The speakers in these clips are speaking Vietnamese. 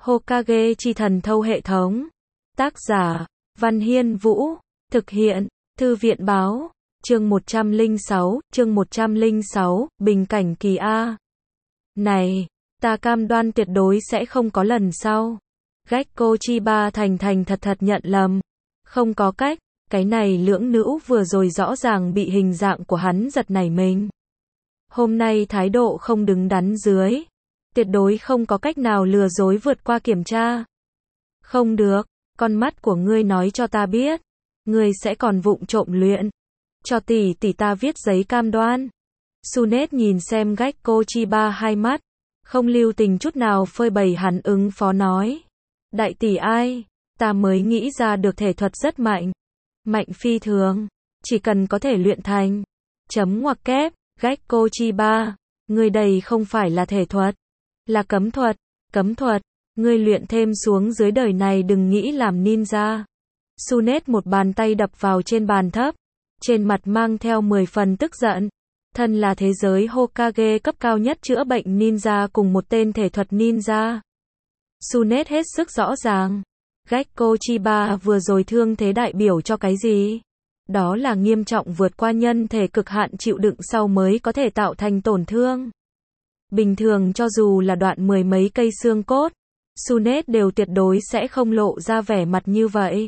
Hokage chi thần thâu hệ thống. Tác giả, Văn Hiên Vũ. Thực hiện, Thư viện báo. Chương 106, Bình cảnh kỳ A. Này, ta cam đoan tuyệt đối sẽ không có lần sau. Gekko Chiba thành thật nhận lầm. Không có cách, cái này lưỡng nữ vừa rồi rõ ràng bị hình dạng của hắn giật nảy mình. Hôm nay thái độ không đứng đắn dưới. Tuyệt đối không có cách nào lừa dối vượt qua kiểm tra. Không được, con mắt của ngươi nói cho ta biết. Ngươi sẽ còn vụng trộm luyện. Cho tỷ ta viết giấy cam đoan. Sunet nhìn xem Gekko Chiba hai mắt. Không lưu tình chút nào phơi bày hắn ứng phó nói. Đại tỷ ai? Ta mới nghĩ ra được thể thuật rất mạnh. Mạnh phi thường. Chỉ cần có thể luyện thành. Chấm ngoặc kép. Gekko Chiba. Ngươi đây không phải là thể thuật. Là cấm thuật. Cấm thuật. Ngươi luyện thêm xuống dưới đời này đừng nghĩ làm ninja. Sunet một bàn tay đập vào trên bàn thấp. Trên mặt mang theo 10 phần tức giận. Thân là thế giới Hokage cấp cao nhất chữa bệnh ninja cùng một tên thể thuật ninja. Sunet hết sức rõ ràng. Gekko Chiba vừa rồi thương thế đại biểu cho cái gì? Đó là nghiêm trọng vượt qua nhân thể cực hạn chịu đựng sau mới có thể tạo thành tổn thương. Bình thường cho dù là đoạn 10 mấy cây xương cốt, Sunet đều tuyệt đối sẽ không lộ ra vẻ mặt như vậy.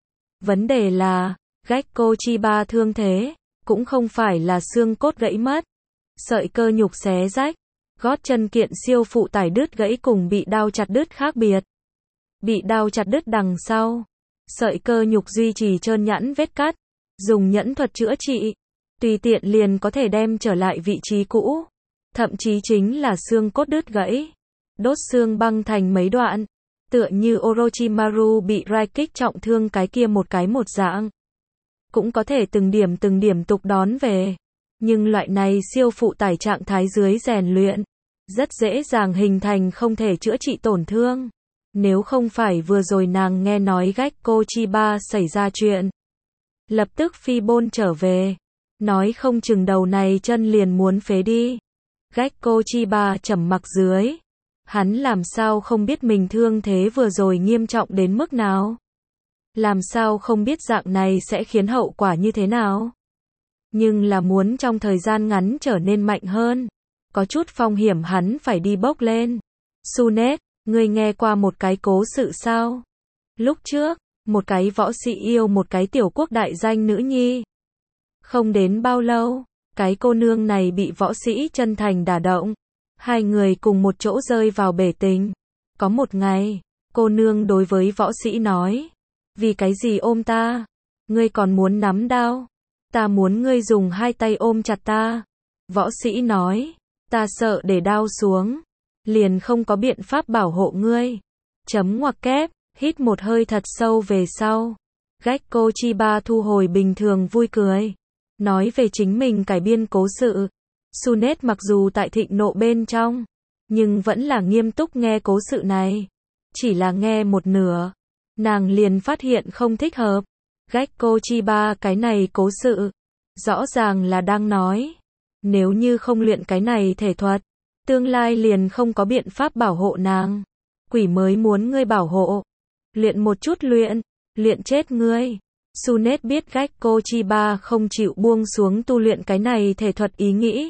Vấn đề là, Gekko Chiba thương thế, cũng không phải là xương cốt gãy mất, sợi cơ nhục xé rách, gót chân kiện siêu phụ tải đứt gãy cùng bị đao chặt đứt khác biệt. Bị đao chặt đứt đằng sau, sợi cơ nhục duy trì trơn nhẵn vết cắt, dùng nhẫn thuật chữa trị, tùy tiện liền có thể đem trở lại vị trí cũ. Thậm chí chính là xương cốt đứt gãy, đốt xương băng thành mấy đoạn, tựa như Orochimaru bị Raikage trọng thương cái kia một cái một dạng. Cũng có thể từng điểm tục đón về. Nhưng loại này siêu phụ tải trạng thái dưới rèn luyện, rất dễ dàng hình thành không thể chữa trị tổn thương. Nếu không phải vừa rồi nàng nghe nói Gekko Chiba xảy ra chuyện, lập tức phi bôn trở về, nói không chừng đầu này chân liền muốn phế đi. Gekko Chiba trầm mặc dưới. Hắn làm sao không biết mình thương thế vừa rồi nghiêm trọng đến mức nào? Làm sao không biết dạng này sẽ khiến hậu quả như thế nào? Nhưng là muốn trong thời gian ngắn trở nên mạnh hơn. Có chút phong hiểm hắn phải đi bốc lên. Sunet, ngươi nghe qua một cái cố sự sao? Lúc trước, một cái võ sĩ yêu một cái tiểu quốc đại danh nữ nhi. Không đến bao lâu, cái cô nương này bị võ sĩ chân thành đả động. Hai người cùng một chỗ rơi vào bể tình. Có một ngày, cô nương đối với võ sĩ nói. Vì cái gì ôm ta? Ngươi còn muốn nắm đao? Ta muốn ngươi dùng hai tay ôm chặt ta. Võ sĩ nói. Ta sợ để đao xuống. Liền không có biện pháp bảo hộ ngươi. Chấm ngoặc kép, hít một hơi thật sâu về sau. Gekko Chiba thu hồi bình thường vui cười. Nói về chính mình cải biên cố sự. Sunet mặc dù tại thịnh nộ bên trong, nhưng vẫn là nghiêm túc nghe cố sự này. Chỉ là nghe một nửa, nàng liền phát hiện không thích hợp. Gekko Chiba cái này cố sự, rõ ràng là đang nói, nếu như không luyện cái này thể thuật, tương lai liền không có biện pháp bảo hộ nàng. Quỷ mới muốn ngươi bảo hộ. Luyện một chút luyện chết ngươi. Sunet biết Gekko Chiba không chịu buông xuống tu luyện cái này thể thuật ý nghĩ.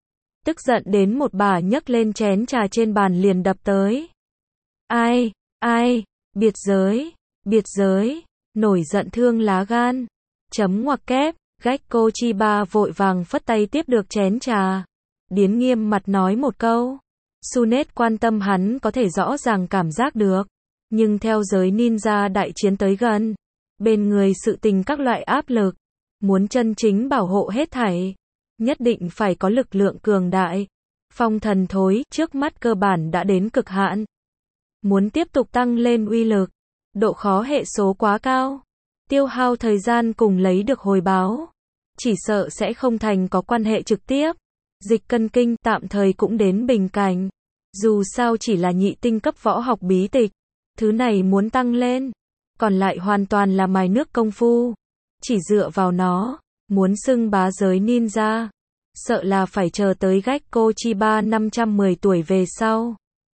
Tức giận đến một bà nhấc lên chén trà trên bàn liền đập tới. Ai, biệt giới, nổi giận thương lá gan. Chấm ngoặc kép, Gekko Chiba vội vàng phất tay tiếp được chén trà. Điến nghiêm mặt nói một câu. Sunet quan tâm hắn có thể rõ ràng cảm giác được. Nhưng theo giới ninja đại chiến tới gần, bên người sự tình các loại áp lực, muốn chân chính bảo hộ hết thảy, nhất định phải có lực lượng cường đại. Phong thần thối trước mắt cơ bản đã đến cực hạn. Muốn tiếp tục tăng lên uy lực, độ khó hệ số quá cao, tiêu hao thời gian cùng lấy được hồi báo, chỉ sợ sẽ không thành có quan hệ trực tiếp. Dịch cân kinh tạm thời cũng đến bình cảnh. Dù sao chỉ là nhị tinh cấp võ học bí tịch, thứ này muốn tăng lên, còn lại hoàn toàn là mài nước công phu. Chỉ dựa vào nó, muốn xưng bá giới ninja, sợ là phải chờ tới Gekko Chiba 510 tuổi về sau.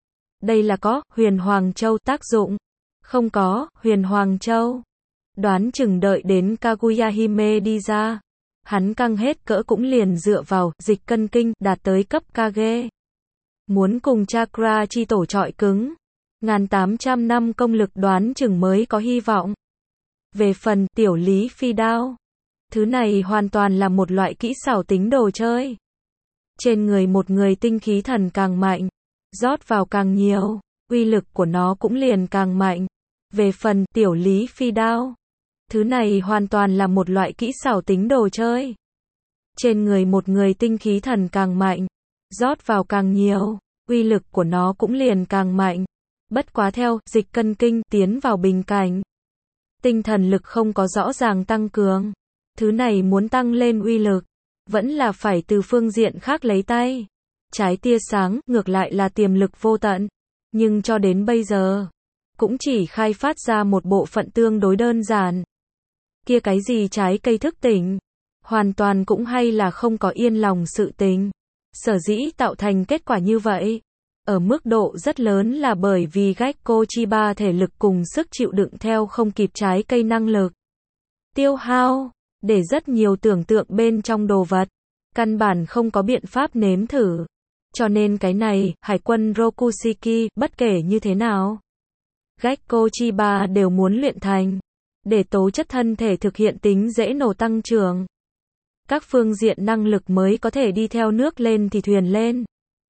Đây là có Huyền Hoàng Châu tác dụng. Không có Huyền Hoàng Châu. Đoán chừng đợi đến Kaguya Hime đi ra, hắn căng hết cỡ cũng liền dựa vào dịch cân kinh đạt tới cấp Kage. Muốn cùng Chakra chi tổ chọi cứng, 1800 năm công lực đoán chừng mới có hy vọng. Về phần tiểu lý phi đao, thứ này hoàn toàn là một loại kỹ xảo tính đồ chơi. Trên người một người tinh khí thần càng mạnh, rót vào càng nhiều, uy lực của nó cũng liền càng mạnh. Về phần tiểu lý phi đao, thứ này hoàn toàn là một loại kỹ xảo tính đồ chơi. Trên người một người tinh khí thần càng mạnh, rót vào càng nhiều, uy lực của nó cũng liền càng mạnh. Bất quá theo dịch cân kinh tiến vào bình cảnh, tinh thần lực không có rõ ràng tăng cường. Thứ này muốn tăng lên uy lực, vẫn là phải từ phương diện khác lấy tay. Trái tia sáng ngược lại là tiềm lực vô tận, nhưng cho đến bây giờ cũng chỉ khai phát ra một bộ phận tương đối đơn giản. Kia cái gì trái cây thức tỉnh, hoàn toàn cũng hay là không có yên lòng sự tình. Sở dĩ tạo thành kết quả như vậy, ở mức độ rất lớn là bởi vì Gekko Chiba thể lực cùng sức chịu đựng theo không kịp trái cây năng lực tiêu hao, để rất nhiều tưởng tượng bên trong đồ vật, căn bản không có biện pháp nếm thử. Cho nên cái này, hải quân Rokushiki, bất kể như thế nào, Gekko Chiba đều muốn luyện thành, để tố chất thân thể thực hiện tính dễ nổ tăng trưởng. Các phương diện năng lực mới có thể đi theo nước lên thì thuyền lên.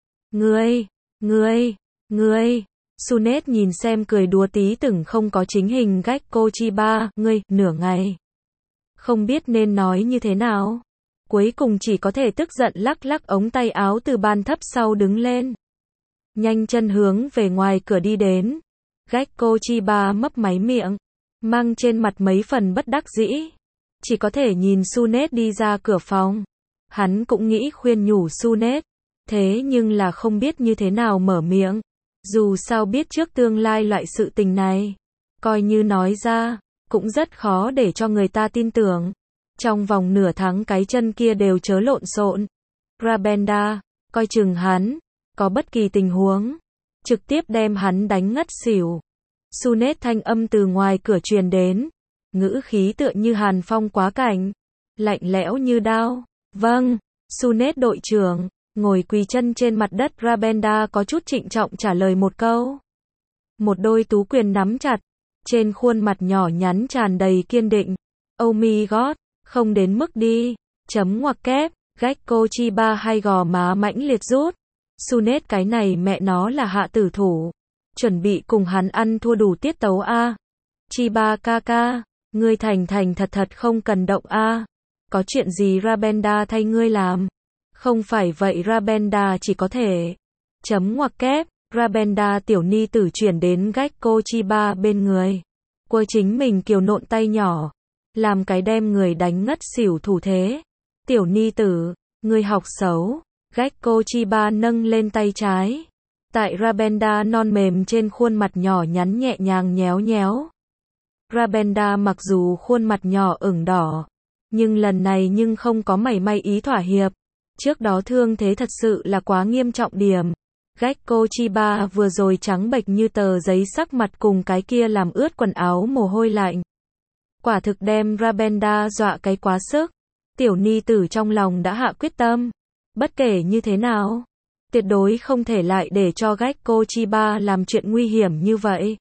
Ngươi, Sunet nhìn xem cười đùa tí từng không có chính hình Gekko Chiba, nửa ngày. Không biết nên nói như thế nào. Cuối cùng chỉ có thể tức giận lắc lắc ống tay áo từ ban thấp sau đứng lên. Nhanh chân hướng về ngoài cửa đi đến. Gekko Chiba mấp máy miệng, mang trên mặt mấy phần bất đắc dĩ. Chỉ có thể nhìn Sunet đi ra cửa phòng. Hắn cũng nghĩ khuyên nhủ Sunet, thế nhưng là không biết như thế nào mở miệng. Dù sao biết trước tương lai loại sự tình này, coi như nói ra, cũng rất khó để cho người ta tin tưởng. Trong vòng nửa tháng cái chân kia đều chớ lộn xộn. Rabenda, coi chừng hắn, có bất kỳ tình huống, trực tiếp đem hắn đánh ngất xỉu. Sunet thanh âm từ ngoài cửa truyền đến, ngữ khí tựa như hàn phong quá cảnh, lạnh lẽo như đao. Vâng, Sunet đội trưởng, ngồi quỳ chân trên mặt đất. Rabenda có chút trịnh trọng trả lời một câu. Một đôi tú quyền nắm chặt, trên khuôn mặt nhỏ nhắn tràn đầy kiên định. Oh my god, không đến mức đi. Chấm ngoặc kép, Gekko Chiba hai gò má mãnh liệt rút. Sunet cái này mẹ nó là hạ tử thủ, chuẩn bị cùng hắn ăn thua đủ tiết tấu a. Chiba kaka, ngươi thành thật không cần động a. Có chuyện gì Rabenda thay ngươi làm? Không phải vậy Rabenda chỉ có thể. Chấm ngoặc kép, Rabenda tiểu ni tử chuyển đến Gekko Chiba bên người. Quơ chính mình kiều nộn tay nhỏ, làm cái đem người đánh ngất xỉu thủ thế. Tiểu ni tử, ngươi học xấu. Gekko Chiba nâng lên tay trái, tại Rabenda non mềm trên khuôn mặt nhỏ nhắn nhẹ nhàng nhéo nhéo. Rabenda mặc dù khuôn mặt nhỏ ửng đỏ, nhưng lần này nhưng không có mảy may ý thỏa hiệp. Trước đó thương thế thật sự là quá nghiêm trọng điểm. Gekko Chiba vừa rồi trắng bệch như tờ giấy, sắc mặt cùng cái kia làm ướt quần áo mồ hôi lạnh. Quả thực đem Rabenda dọa cái quá sức. Tiểu ni tử trong lòng đã hạ quyết tâm. Bất kể như thế nào, tuyệt đối không thể lại để cho Gekko Chiba làm chuyện nguy hiểm như vậy.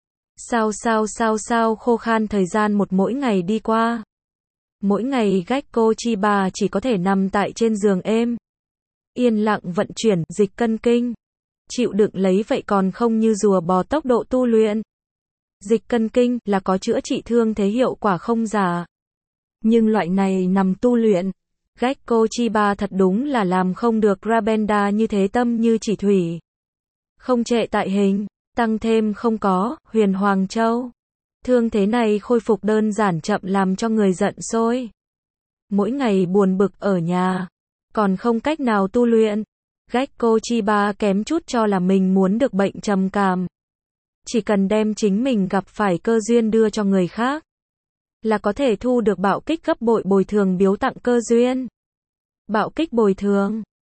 Sao khô khan thời gian mỗi ngày đi qua. Mỗi ngày Gekko Chiba chỉ có thể nằm tại trên giường êm, yên lặng vận chuyển dịch cân kinh. Chịu đựng lấy vậy còn không như rùa bò tốc độ tu luyện. Dịch cân kinh là có chữa trị thương thế hiệu quả không giả. Nhưng loại này nằm tu luyện, Gekko Chiba thật đúng là làm không được. Rabenda như thế tâm như chỉ thủy, không trệ tại hình, tăng thêm không có Huyền Hoàng Châu. Thương thế này khôi phục đơn giản chậm làm cho người giận sôi. Mỗi ngày buồn bực ở nhà, còn không cách nào tu luyện. Gekko Chiba kém chút cho là mình muốn được bệnh trầm cảm. Chỉ cần đem chính mình gặp phải cơ duyên đưa cho người khác, là có thể thu được bạo kích gấp bội bồi thường biếu tặng cơ duyên. Bạo kích bồi thường